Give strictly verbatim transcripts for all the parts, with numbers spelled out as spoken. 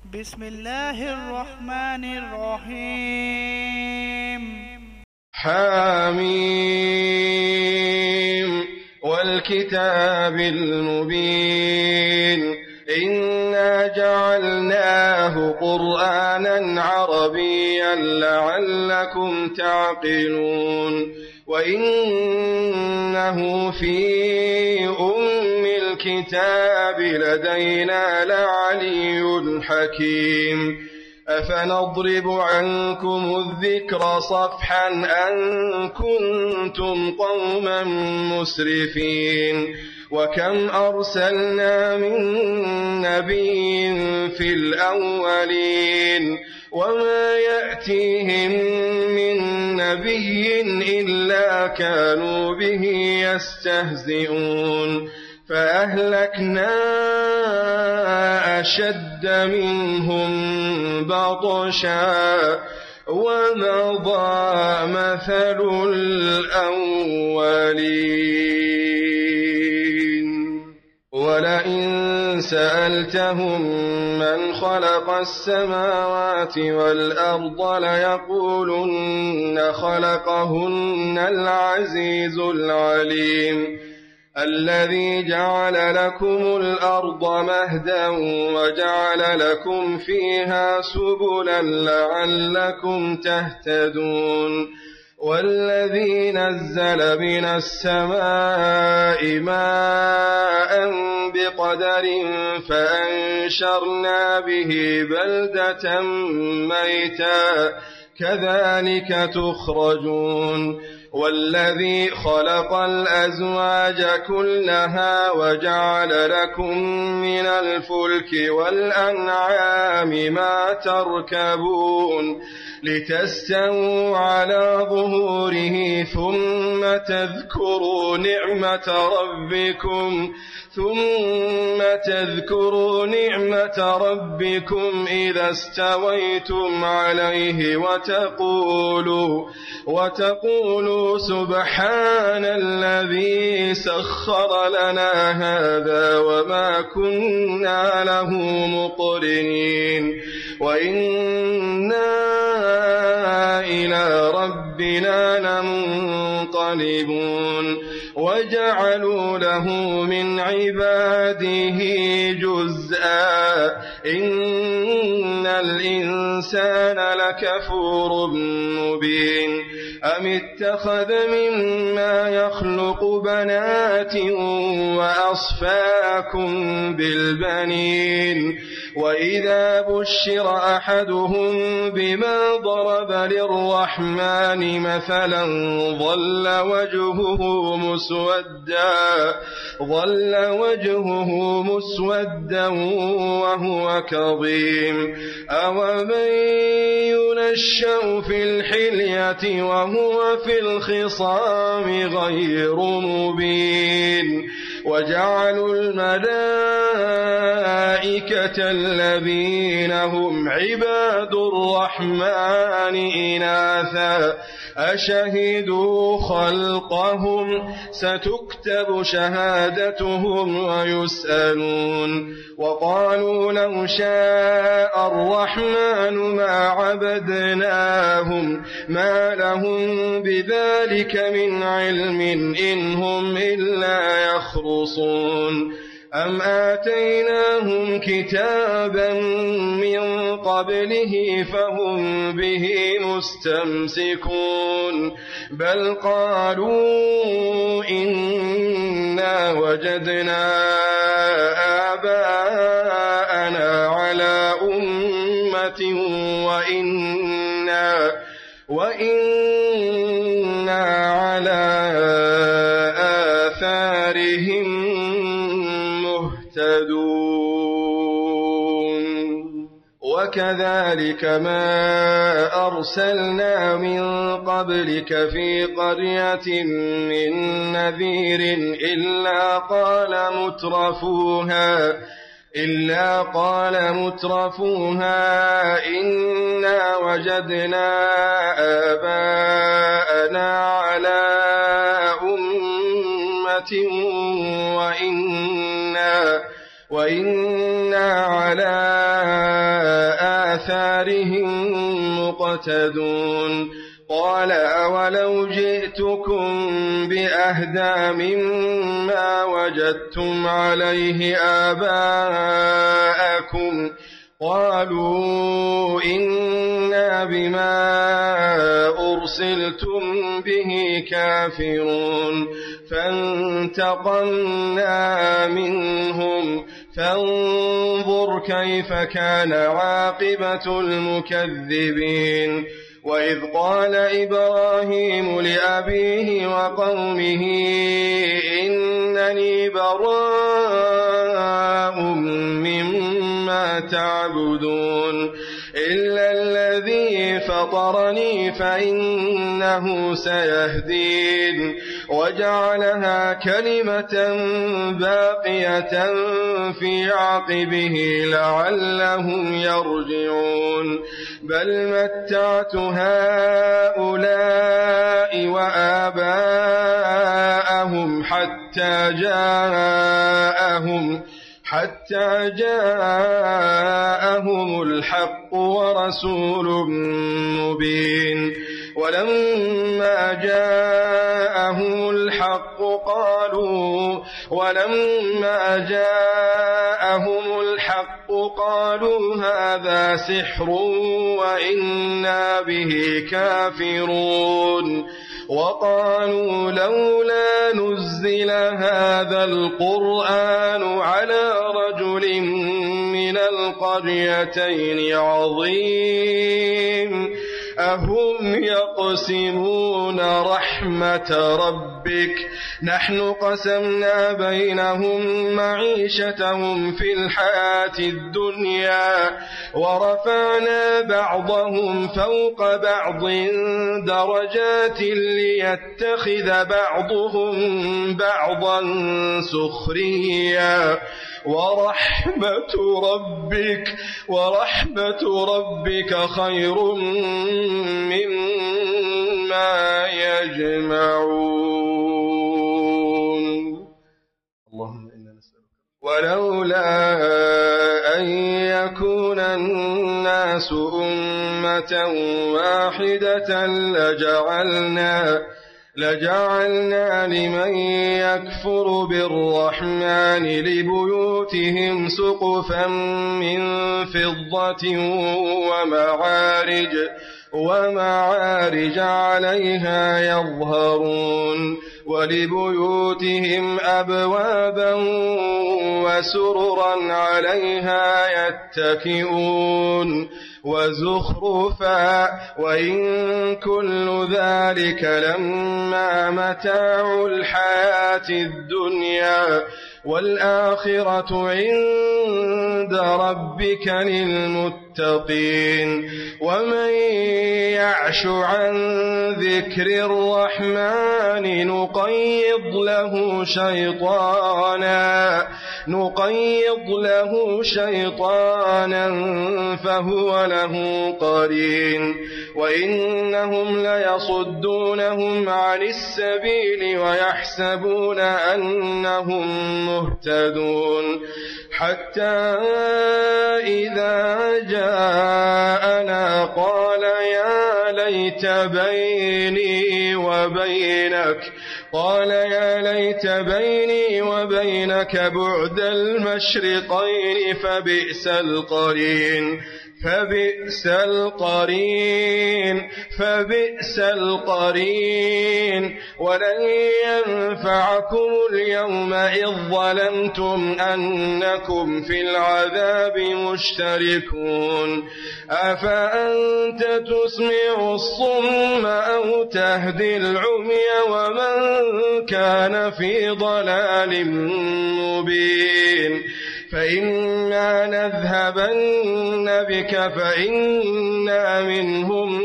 بسم الله الرحمن الرحيم. حميم والكتاب المبين إنا جعلناه قرآنا عربيا لعلكم تعقلون وإنه في أم الكتاب لدينا لعلي حكيم أفنضرب عنكم الذكر صفحا أن كنتم قوما مسرفين وكم أرسلنا من نبي في الأولين وما يأتيهم من نبي إلا كانوا به يستهزئون فأهلكنا أشد منهم بطشا ومضى مثل الأولين ولئن سألتهم من خلق السماوات والأرض ليقولن خلقهن العزيز العليم الذي جعل لكم الأرض مهدا وجعل لكم فيها سبلا لعلكم تهتدون والذي نزل من السماء ماء بقدر فأنشرنا به بلدة ميتا كذلك تخرجون والذي خلق الأزواج كلها وجعل لكم من الفلك والأنعام ما تركبون لتستووا على ظهوره ثم تذكروا نعمة ربكم ثم تذكروا نعمة ربكم إذا استويتم عليه وتقولوا وتقولوا سبحان الذي سخر لنا هذا وما كنا له مقرنين وإنا إلى ربنا لمنقلبون وجعلوا له من عباده جزءا إن الإنسان لكفور مبين أم اتخذ مما يخلق بنات وأصفاكم بالبنين وإذا بشر أحدهم بما ضرب للرحمن مثلا ظل وجهه مسودا ظل وجهه مسودا وهو كظيم أومن ينشأ في الحلية وهو في الخصام غير مبين وجعلوا الملائكة الذين هم عباد الرحمن إناثا أشهدوا خلقهم ستكتب شهادتهم ويسألون وقالوا لو شاء الرحمن ما عبدناهم ما لهم بذلك من علم إن هم إلا يخرصون أم آتيناهم كتابا من قبله فهم به مستمسكون بل قالوا إنا وجدنا آباءنا على أمة وإنا وإنا على آثارهم وكذلك ما أرسلنا من قبلك في قرية من نذير إلا قال مترفوها إلا قال مترفوها إنا وجدنا آباءنا على أمة وإنا وإنا على آثارهم مقتدون قال أولو جئتكم بأهدى مما وجدتم عليه آباءكم قالوا إنا بما أرسلتم به كافرون فانتقمنا منهم فانظر كيف كان عاقبة المكذبين وإذ قال إبراهيم لأبيه وقومه إنني براء مما تعبدون إلا الذي فطرني فإنه سيهدين وجعلها كلمة باقية في عقبه لعلهم يرجعون بل متعت هؤلاء وآباءهم حتى جاءهم حتى جاءهم الحق ورسول مبين ولما جاءهم الحق قالوا ولما جاءهم الحق قالوا هذا سحر وإنا به كافرون وقالوا لولا نزل هذا القرآن على رجل من القريتين عظيم أهم يقسمون رحمة ربك نحن قسمنا بينهم معيشتهم في الحياة الدنيا ورفعنا بعضهم فوق بعض درجات ليتخذ بعضهم بعضا سخريا ورحمة ربك ورحمة ربك خير مما يجمعون اللهم إنا نسألك ولولا أن يكون الناس أمة واحدة لجعلنا لجعلنا لمن يكفر بالرحمن لبيوتهم سقفا من فضة ومعارج ومعارج عليها يظهرون ولبيوتهم أبوابا وسررا عليها يتكئون وزخرفا وإن كل ذلك لما متاع الحياة الدنيا والآخرة عند ربك للمتقين ومن يعش عن ذكر الرحمن نقيض له شيطانا نقيض له شيطانا فهو له قرين وإنهم ليصدونهم عن السبيل ويحسبون أنهم مهتدون حتى إذا جاءنا قال يا ليت بيني وبينك قال يا ليت بيني وبينك بعد المشرقين فبئس القرين فبئس القرين فبئس القرين ولن ينفعكم اليوم إذ ظلمتم أنكم في العذاب مشتركون أفأنت تسمع الصم أو تهدي العمي ومن كان في ضلال مبين فإما نذهبن بك فإنا منهم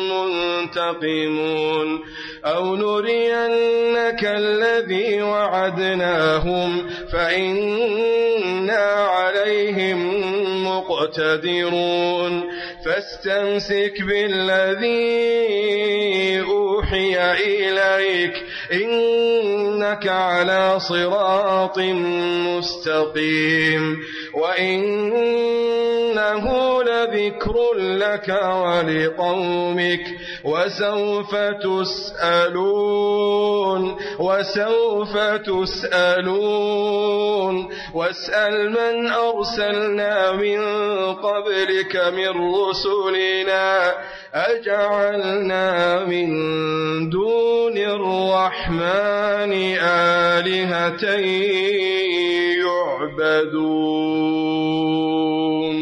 منتقمون أو نرينك الذي وعدناهم فإنا عليهم مقتدرون فاستمسك بالذي أوحي إليك إنك على صراط مستقيم وإنه لذكر لك ولقومك وسوف تسألون وسوف تسألون واسأل من أرسلنا من قبلك من رسلنا أجعلنا من دون الرحمن آلهة يعبدون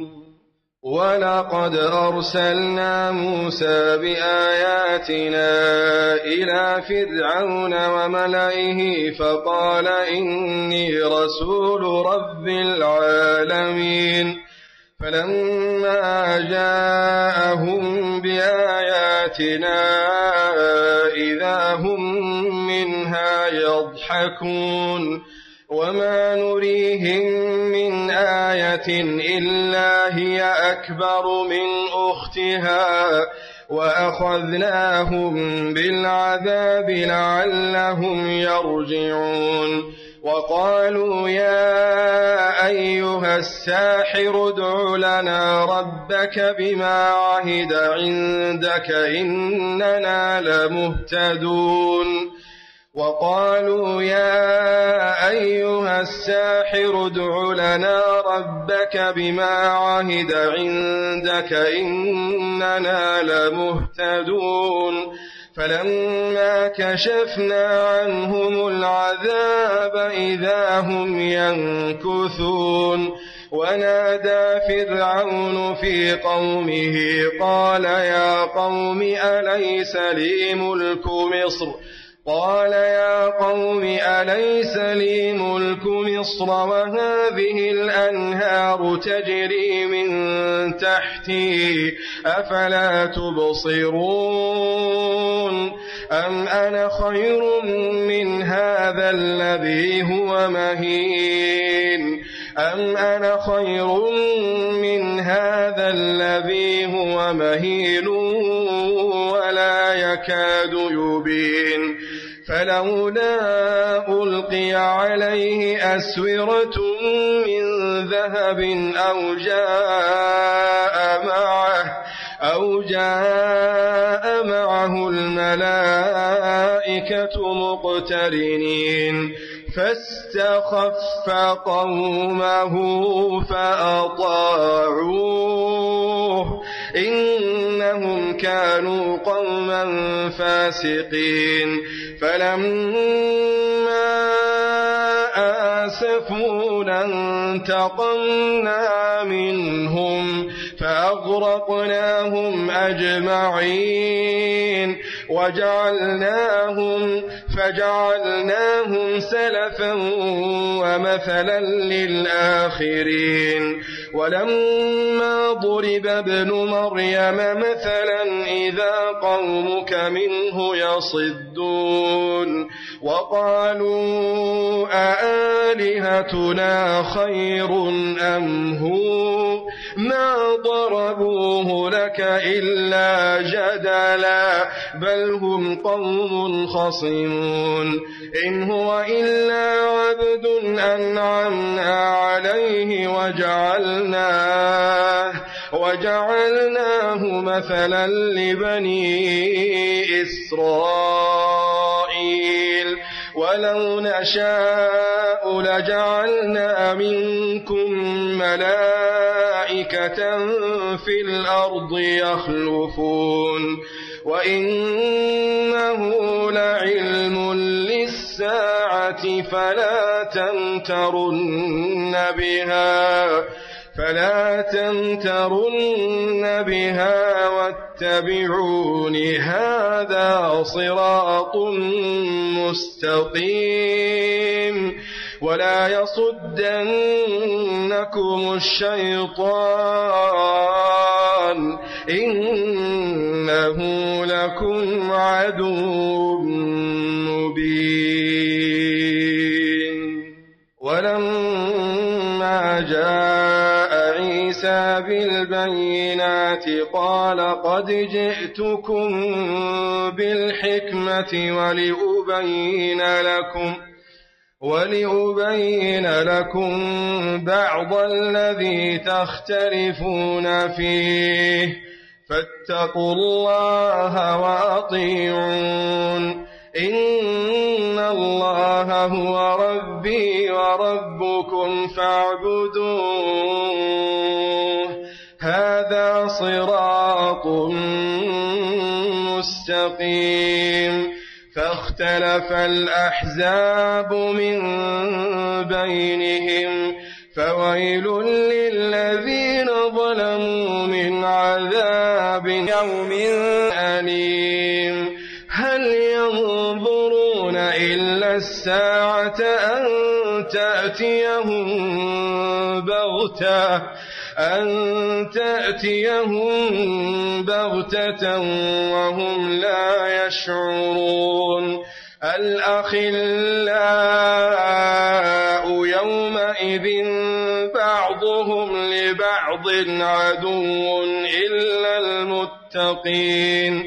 ولقد أرسلنا موسى بآياتنا إلى فرعون وملئه فقال إني رسول رب العالمين فلما جاءهم بآياتنا إذا هم منها يضحكون وما نريهم من آية إلا هي أكبر من أختها وأخذناهم بالعذاب لعلهم يرجعون وقالوا يا أيها الساحر ادع لنا ربك بما عهد عندك إننا لمهتدون وقالوا يا أيها الساحر ادع لنا ربك بما عهد عندك إننا لمهتدون فلما كشفنا عنهم العذاب إذا هم ينكثون ونادى فرعون في قومه قال يا قوم أليس لي ملك مصر قال يا قوم أليس لي ملك مصر وهذه الأنهار تجري من تحتي أفلا تبصرون أم أنا خير من هذا الذي هو مهين أم أنا خير من هذا الذي هو مهين ولا يكاد يبين فلولا ألقي عليه أسورة من ذهب أو جاء معه أو جاء معه الملائكة مقترنين فاستخف قومه فأطاعوه إنهم كانوا قوما فاسقين فلما آسفونا انتقمنا منهم فأغرقناهم أجمعين وجعلناهم فجعلناهم سلفا ومثلا للآخرين ولما ضرب ابن مريم مثلا إذا قومك منه يصدون وقالوا أآلهتنا خير أم هو ما ضربوه لك إلا جدلا بل هم قوم خصمون إن هو إلا عبد أنعمنا عليه وجعلناه وجعلناه مثلا لبني إسرائيل ولو نشاء لجعلنا منكم ملائكة في الأرض يخلفون وإنه لعلم للساعة فلا تمترن بها فلا تمترن بها واتبعون هذا صراط مستقيم ولا يصدنكم الشيطان إنه لكم عدو مبين ولما جاء عيسى بالبينات قال قد جئتكم بالحكمة ولأبين لكم ولأبين لكم بعض الذي تختلفون فيه فاتقوا الله وأطيعون إن الله هو ربي وربكم فاعبدوه هذا صراط مستقيم فاختلف الأحزاب من بينهم فويل للذين ظلموا من عذاب يوم أليم هل ينظرون إلا الساعة أن تأتيهم بغتة أن تأتيهم بغتة وهم لا يشعرون الأخلاء يومئذ بعضهم لبعض عدو إلا المتقين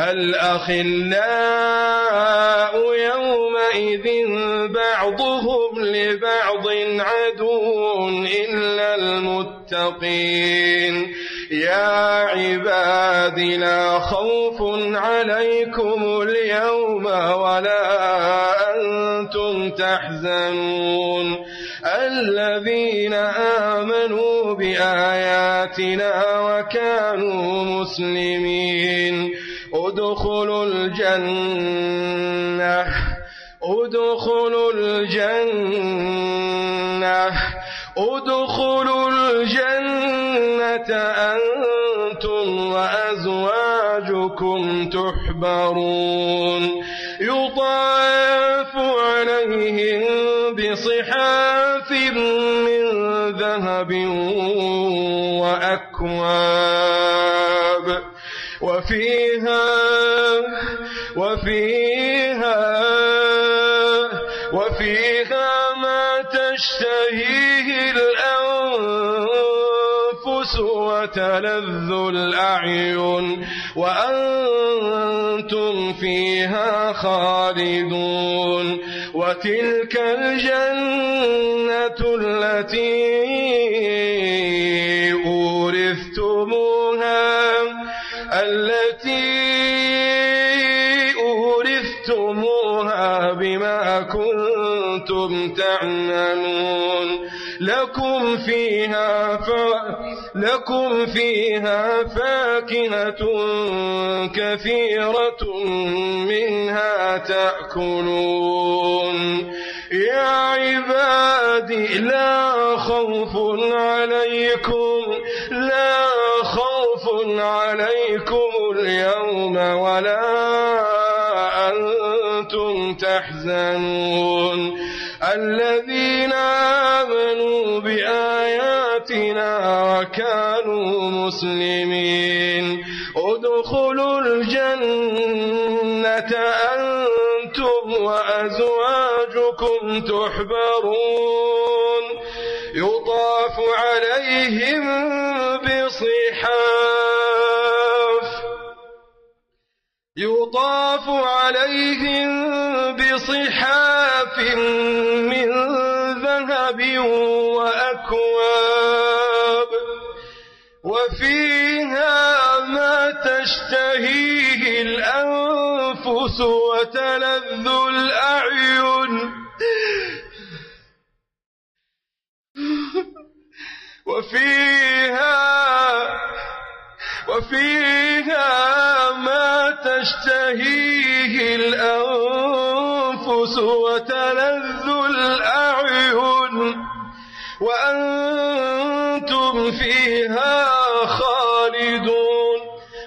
الأخلاء يومئذ بعضهم لبعض عدو إلا المتقين يا عباد لا خوف عليكم اليوم ولا أنتم تحزنون الذين آمنوا بآياتنا وكانوا مسلمين ادخلوا الجنة ادخلوا الجنة ادخلوا الجنة أنتم وأزواجكم تحبرون يطاف عليهم بصحاف من ذهب وأكواب وفيها وفيها وفيها ما تشتهيه الأنفس وتلذ الأعين وأنتم فيها خالدون وتلك الجنة التي أورثتموها التي أورثتموها بما كنتم تعملون لكم فيها ف... لكم فيها فاكهة كثيرة منها تأكلون يا عبادي لا خوف عليكم لا خوف عليكم اليوم ولا أنتم تحزنون الذين آمنوا بآياتنا وكانوا مسلمين ادخلوا الجنة أنتم وأزواجكم تحبرون يطاف عليهم بصحاف يطاف عليهم بصحاف من ذهب وأكواب وفيها ما تشتهيه الأنفس وتلذ الأعين وفيها وفيها ما تشتهيه الأنفس وتلذ الأعين وأنتم فيها خالدون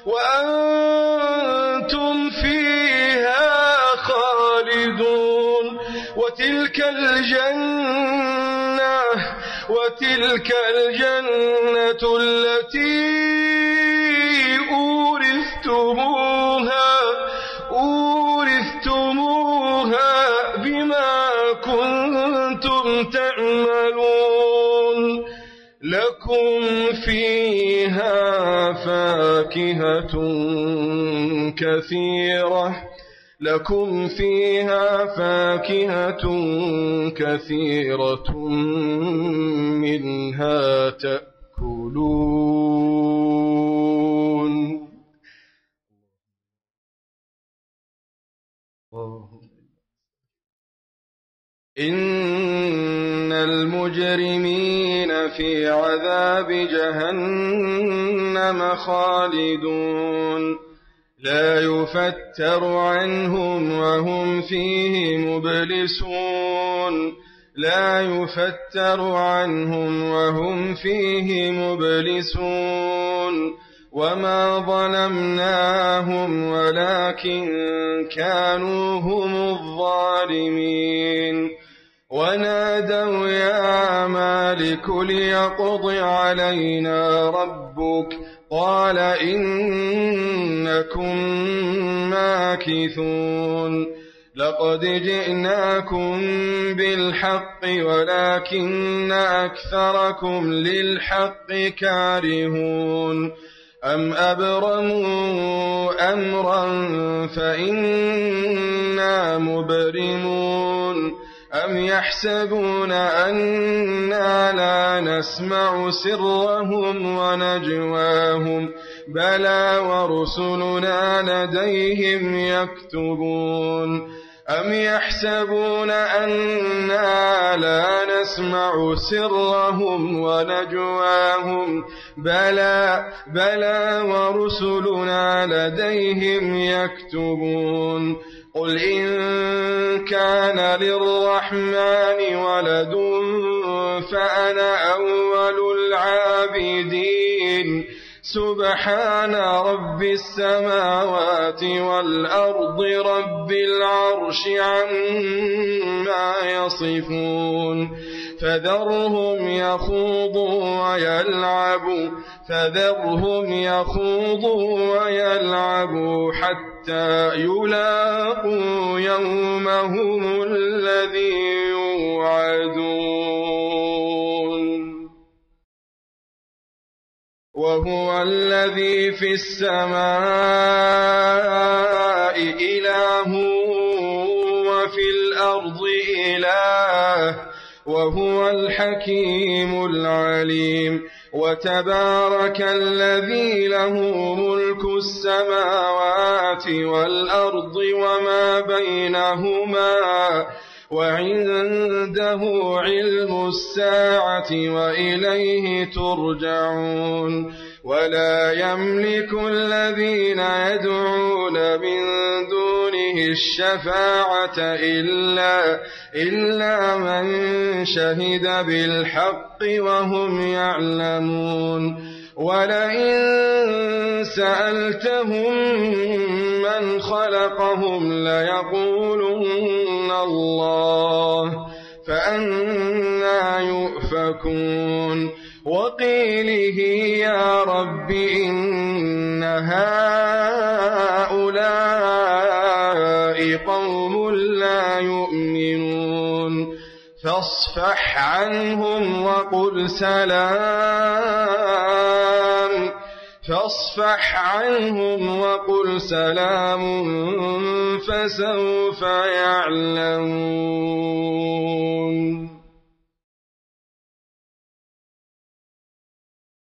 وأنتم فيها خالدون وتلك الجنة وتلك الجنة التي أورثتموها أورثتموها بما كنتم تعملون لكم فيها فاكهة كثيرة لكم فيها فاكهة كثيرة منها تأكلون. إن المجرمين في عذاب جهنم خالدون لا يفتر عنهم وهم فيه مبلسون لا يفتر عنهم وهم فيه مبلسون وما ظلمناهم ولكن كانوا هم الظالمين. ونادوا يا مالك ليقض علينا ربك قال إنكم ماكثون. لقد جئناكم بالحق ولكن أكثركم للحق كارهون. أم أبرموا أمرا فإنا مبرمون. أم يحسبون أنا لا نسمع سرهم ونجواهم بلى ورسلنا لديهم يكتبون. أم يحسبون أنا لا نسمع سرهم ونجواهم بلى بلى ورسلنا لديهم يكتبون. قل إن كان للرحمن ولد فأنا أول العابدين. سبحان رب السماوات والأرض رب العرش عما يصفون. فذرهم يخوضوا ويلعبوا فذرهم يخوضوا ويلعبوا حتى يلاقوا يومهم الذي يوعدون. وهو الذي في السماء إله وفي الأرض إله وهو الحكيم العليم. وتبارك الذي له ملك السماوات والأرض وما بينهما وعنده علم الساعة وإليه ترجعون. ولا يملك الذين يدعون من دونه الشفاعة إلا, إلا من شهد بالحق وهم يعلمون. ولئن سألتهم من خلقهم ليقولن الله فأنى يؤفكون. وقيله يا رب إن هؤلاء قوم لا يؤمنون فاصفح عنهم وقل سلام فاصفح عنهم وقل سلام فسوف يعلمون.